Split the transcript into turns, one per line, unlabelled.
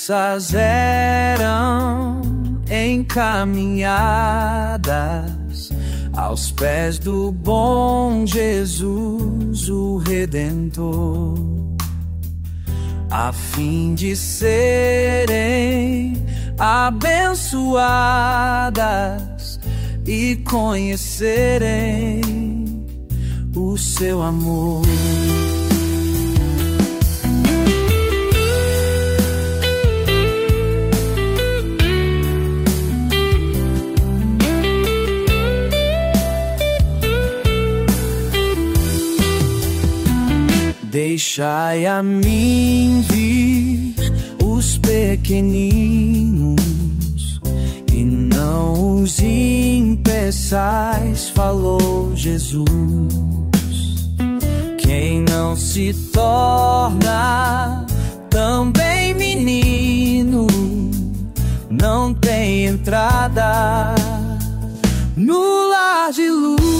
Nossas eram encaminhadas aos pés do bom Jesus, o Redentor, a fim de serem abençoadas e conhecerem o seu amor. Deixai a mim vir os pequeninos e não os impeçais, falou Jesus. Quem não se torna também menino não tem entrada no lar de luz.